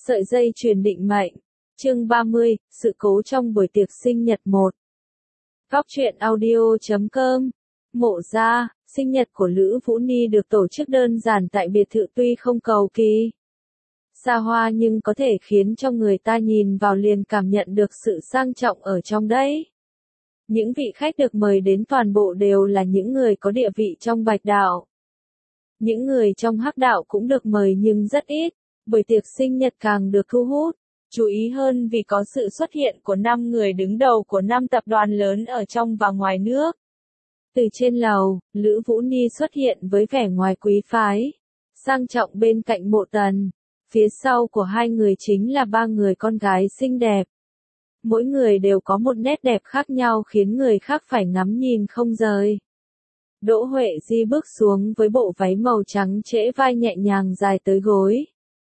Sợi dây chuyền định mệnh. Chương 30, sự cố trong buổi tiệc sinh nhật 1. Góc truyện audio.com. Mộ gia, sinh nhật của Lữ Vũ Ni được tổ chức đơn giản tại biệt thự tuy không cầu kỳ xa hoa nhưng có thể khiến cho người ta nhìn vào liền cảm nhận được sự sang trọng ở trong đấy. Những vị khách được mời đến toàn bộ đều là những người có địa vị trong Bạch đạo. Những người trong Hắc đạo cũng được mời nhưng rất ít, buổi tiệc sinh nhật càng được thu hút, chú ý hơn vì có sự xuất hiện của 5 người đứng đầu của 5 tập đoàn lớn ở trong và ngoài nước. Từ trên lầu, Lữ Vũ Ni xuất hiện với vẻ ngoài quý phái, sang trọng bên cạnh Mộ Tần. Phía sau của hai người chính là 3 người con gái xinh đẹp. Mỗi người đều có một nét đẹp khác nhau khiến người khác phải ngắm nhìn không rời. Đỗ Huệ Di bước xuống với bộ váy màu trắng trễ vai nhẹ nhàng dài tới gối.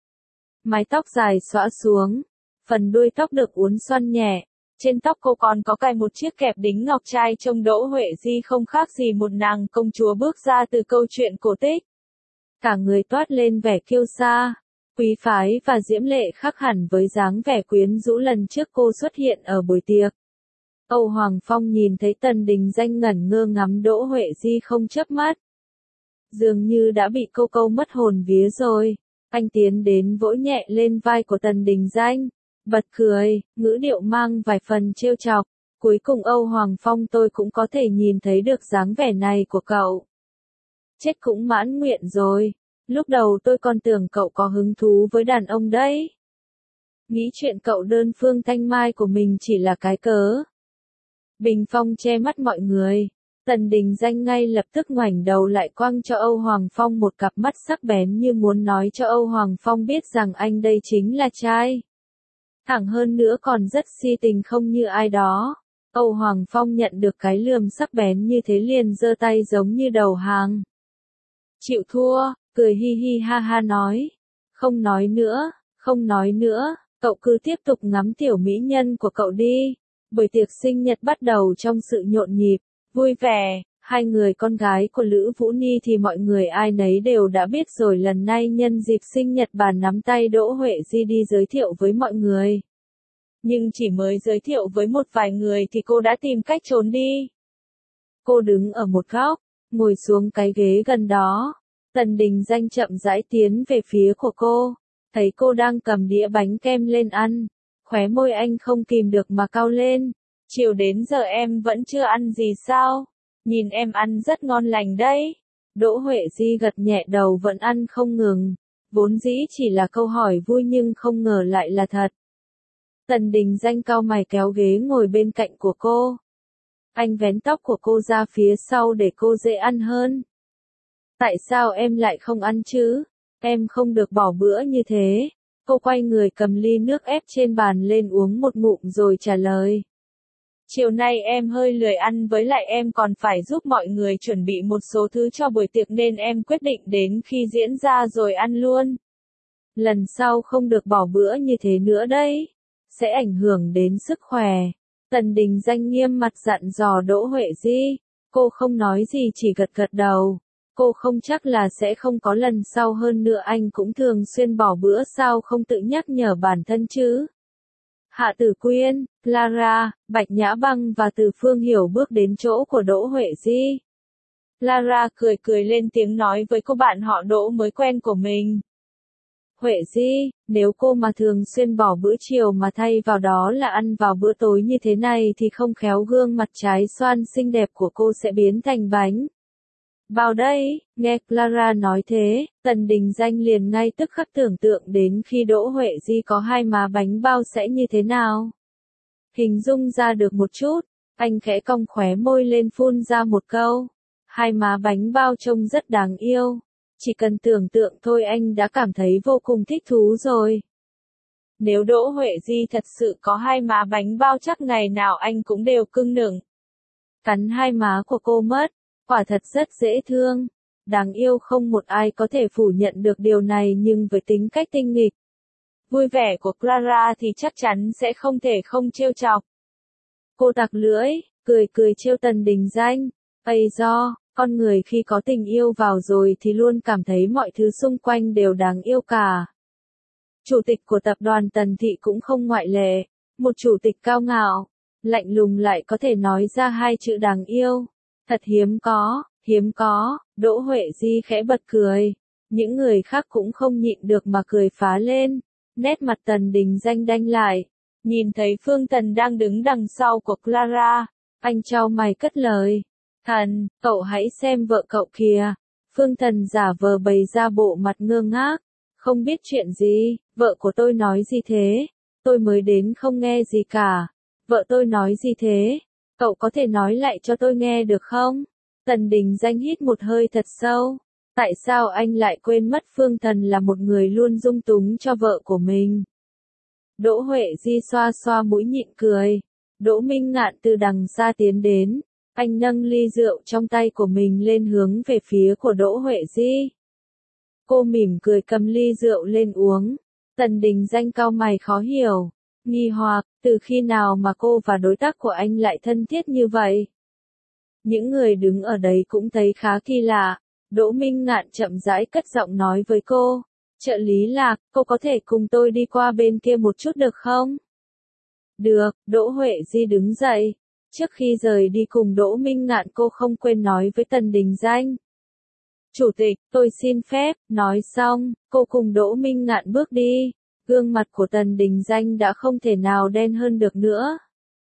Mái tóc dài xõa xuống, phần đuôi tóc được uốn xoăn nhẹ. Trên tóc cô còn có cài một chiếc kẹp đính ngọc trai trông Đỗ Huệ Di không khác gì một nàng công chúa bước ra từ câu chuyện cổ tích. Cả người toát lên vẻ kiêu sa, quý phái và diễm lệ khác hẳn với dáng vẻ quyến rũ lần trước cô xuất hiện ở buổi tiệc. Âu Hoàng Phong nhìn thấy Tần Đình Danh ngẩn ngơ ngắm Đỗ Huệ Di không chớp mắt. Dường như đã bị cô câu mất hồn vía rồi. Anh tiến đến vỗ nhẹ lên vai của Tần Đình Danh, bật cười, ngữ điệu mang vài phần trêu chọc. Cuối cùng Âu Hoàng Phong tôi cũng có thể nhìn thấy được dáng vẻ này của cậu. Chết cũng mãn nguyện rồi. Lúc đầu tôi còn tưởng cậu có hứng thú với đàn ông đấy. Nghĩ chuyện cậu đơn phương thanh mai của mình chỉ là cái cớ. Bình Phong che mắt mọi người. Tần Đình Danh ngay lập tức ngoảnh đầu lại quăng cho Âu Hoàng Phong một cặp mắt sắc bén như muốn nói cho Âu Hoàng Phong biết rằng anh đây chính là trai. Thẳng hơn nữa còn rất si tình không như ai đó. Âu Hoàng Phong nhận được cái lườm sắc bén như thế liền giơ tay giống như đầu hàng. Chịu thua, cười hi hi ha ha nói. Không nói nữa, cậu cứ tiếp tục ngắm tiểu mỹ nhân của cậu đi. Buổi tiệc sinh nhật bắt đầu trong sự nhộn nhịp, vui vẻ. Hai người con gái của Lữ Vũ Ni thì mọi người ai nấy đều đã biết rồi, lần này nhân dịp sinh nhật bà nắm tay Đỗ Huệ Di đi giới thiệu với mọi người. Nhưng chỉ mới giới thiệu với một vài người thì cô đã tìm cách trốn đi. Cô đứng ở một góc, ngồi xuống cái ghế gần đó. Tần Đình Danh chậm rãi tiến về phía của cô, thấy cô đang cầm đĩa bánh kem lên ăn, khóe môi anh không kìm được mà cau lên. Chiều đến giờ em vẫn chưa ăn gì sao? Nhìn em ăn rất ngon lành đấy. Đỗ Huệ Di gật nhẹ đầu vẫn ăn không ngừng. Vốn dĩ chỉ là câu hỏi vui nhưng không ngờ lại là thật. Tần Đình Danh cau mày kéo ghế ngồi bên cạnh của cô. Anh vén tóc của cô ra phía sau để cô dễ ăn hơn. Tại sao em lại không ăn chứ? Em không được bỏ bữa như thế. Cô quay người cầm ly nước ép trên bàn lên uống một ngụm rồi trả lời. Chiều nay em hơi lười ăn, với lại em còn phải giúp mọi người chuẩn bị một số thứ cho buổi tiệc nên em quyết định đến khi diễn ra rồi ăn luôn. Lần sau không được bỏ bữa như thế nữa đấy. Sẽ ảnh hưởng đến sức khỏe. Tần Đình Danh nghiêm mặt dặn dò Đỗ Huệ Di. Cô không nói gì chỉ gật gật đầu. Cô không chắc là sẽ không có lần sau, hơn nữa anh cũng thường xuyên bỏ bữa, sao không tự nhắc nhở bản thân chứ. Hạ Tử Quyên, Clara, Bạch Nhã Băng và Từ Phương Hiểu bước đến chỗ của Đỗ Huệ Di. Clara cười cười lên tiếng nói với cô bạn họ Đỗ mới quen của mình. Huệ Di, nếu cô mà thường xuyên bỏ bữa chiều mà thay vào đó là ăn vào bữa tối như thế này thì không khéo gương mặt trái xoan xinh đẹp của cô sẽ biến thành bánh bao đây. Nghe Clara nói thế, Tần Đình Danh liền ngay tức khắc tưởng tượng đến khi Đỗ Huệ Di có hai má bánh bao sẽ như thế nào. Hình dung ra được một chút, anh khẽ cong khóe môi lên phun ra một câu. Hai má bánh bao trông rất đáng yêu. Chỉ cần tưởng tượng thôi anh đã cảm thấy vô cùng thích thú rồi. Nếu Đỗ Huệ Di thật sự có hai má bánh bao chắc ngày nào anh cũng đều cưng nựng. Cắn hai má của cô mất. Quả thật rất dễ thương, đáng yêu, không một ai có thể phủ nhận được điều này, nhưng với tính cách tinh nghịch, vui vẻ của Clara thì chắc chắn sẽ không thể không trêu chọc. Cô tặc lưỡi, cười cười trêu Tần Đình Danh. Con người khi có tình yêu vào rồi thì luôn cảm thấy mọi thứ xung quanh đều đáng yêu cả. Chủ tịch của tập đoàn Tần Thị cũng không ngoại lệ, một chủ tịch cao ngạo, lạnh lùng lại có thể nói ra hai chữ đáng yêu. Thật hiếm có, Đỗ Huệ Di khẽ bật cười. Những người khác cũng không nhịn được mà cười phá lên. Nét mặt Tần Đình Danh đanh lại. Nhìn thấy Phương Tần đang đứng đằng sau của Clara, anh chau mày cất lời. Thần, cậu hãy xem vợ cậu kìa. Phương Tần giả vờ bày ra bộ mặt ngơ ngác. Không biết chuyện gì, vợ của tôi nói gì thế? Tôi mới đến không nghe gì cả. Vợ tôi nói gì thế? Cậu có thể nói lại cho tôi nghe được không? Tần Đình Danh hít một hơi thật sâu. Tại sao anh lại quên mất Phương Tần là một người luôn dung túng cho vợ của mình? Đỗ Huệ Di xoa xoa mũi nhịn cười. Đỗ Minh Ngạn từ đằng xa tiến đến. Anh nâng ly rượu trong tay của mình lên hướng về phía của Đỗ Huệ Di. Cô mỉm cười cầm ly rượu lên uống. Tần Đình Danh cau mày khó hiểu. Nghi hoặc, từ khi nào mà cô và đối tác của anh lại thân thiết như vậy? Những người đứng ở đấy cũng thấy khá kỳ lạ. Đỗ Minh Ngạn chậm rãi cất giọng nói với cô. Trợ lý Lạc, cô có thể cùng tôi đi qua bên kia một chút được không? Được, Đỗ Huệ Di đứng dậy. Trước khi rời đi cùng Đỗ Minh Ngạn cô không quên nói với Tần Đình Danh. Chủ tịch, tôi xin phép, nói xong, cô cùng Đỗ Minh Ngạn bước đi. Gương mặt của Tần Đình Danh đã không thể nào đen hơn được nữa.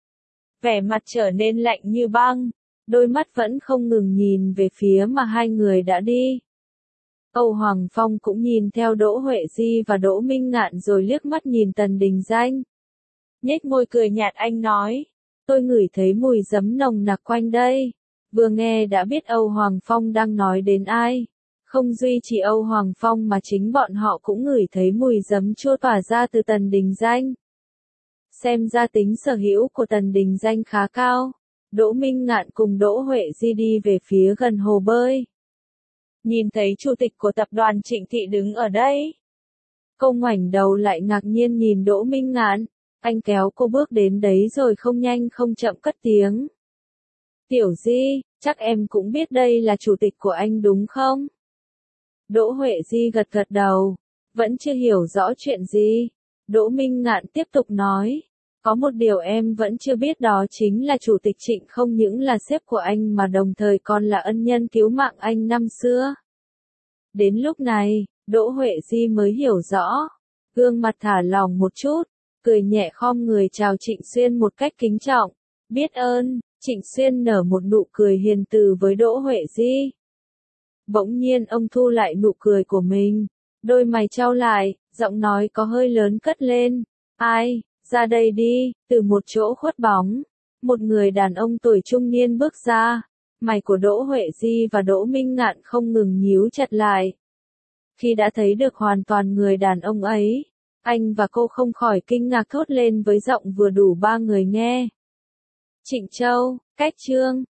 Vẻ mặt trở nên lạnh như băng, đôi mắt vẫn không ngừng nhìn về phía mà hai người đã đi. Âu Hoàng Phong cũng nhìn theo Đỗ Huệ Di và Đỗ Minh Ngạn rồi liếc mắt nhìn Tần Đình Danh. Nhếch môi cười nhạt anh nói, tôi ngửi thấy mùi giấm nồng nặc quanh đây. Vừa nghe đã biết Âu Hoàng Phong đang nói đến ai. Không duy chỉ Âu Hoàng Phong mà chính bọn họ cũng ngửi thấy mùi giấm chua tỏa ra từ Tần Đình Danh. Xem ra tính sở hữu của Tần Đình Danh khá cao. Đỗ Minh Ngạn cùng Đỗ Huệ Di đi về phía gần hồ bơi. Nhìn thấy chủ tịch của tập đoàn Trịnh Thị đứng ở đây. Cô ngoảnh đầu lại ngạc nhiên nhìn Đỗ Minh Ngạn. Anh kéo cô bước đến đấy rồi không nhanh không chậm cất tiếng. Tiểu Di, chắc em cũng biết đây là chủ tịch của anh đúng không? Đỗ Huệ Di gật gật đầu. Vẫn chưa hiểu rõ chuyện gì. Đỗ Minh Ngạn tiếp tục nói. Có một điều em vẫn chưa biết đó chính là chủ tịch Trịnh không những là sếp của anh mà đồng thời còn là ân nhân cứu mạng anh năm xưa. Đến lúc này, Đỗ Huệ Di mới hiểu rõ. Gương mặt thả lỏng một chút, cười nhẹ khom người chào Trịnh Xuyên một cách kính trọng. Biết ơn, Trịnh Xuyên nở một nụ cười hiền từ với Đỗ Huệ Di. Bỗng nhiên ông thu lại nụ cười của mình. Đôi mày chau lại, giọng nói có hơi lớn cất lên. Ai, ra đây đi, từ một chỗ khuất bóng. Một người đàn ông tuổi trung niên bước ra. Mày của Đỗ Huệ Di và Đỗ Minh Ngạn không ngừng nhíu chặt lại. Khi đã thấy được hoàn toàn người đàn ông ấy, anh và cô không khỏi kinh ngạc thốt lên với giọng vừa đủ ba người nghe. Trịnh Châu, Cách Trương,